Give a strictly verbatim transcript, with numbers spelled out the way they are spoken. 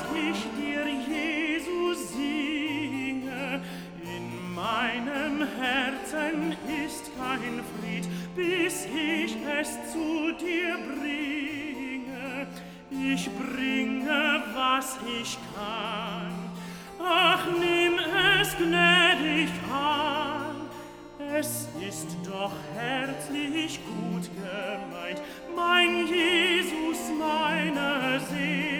ich dir, Jesus, singe. In meinem Herzen ist kein Fried, bis ich es zu dir bringe. Ich bringe, was ich kann. Ach, nimm es gnädig an. Es ist doch herzlich gut gemeint, mein Jesus, meine Seele.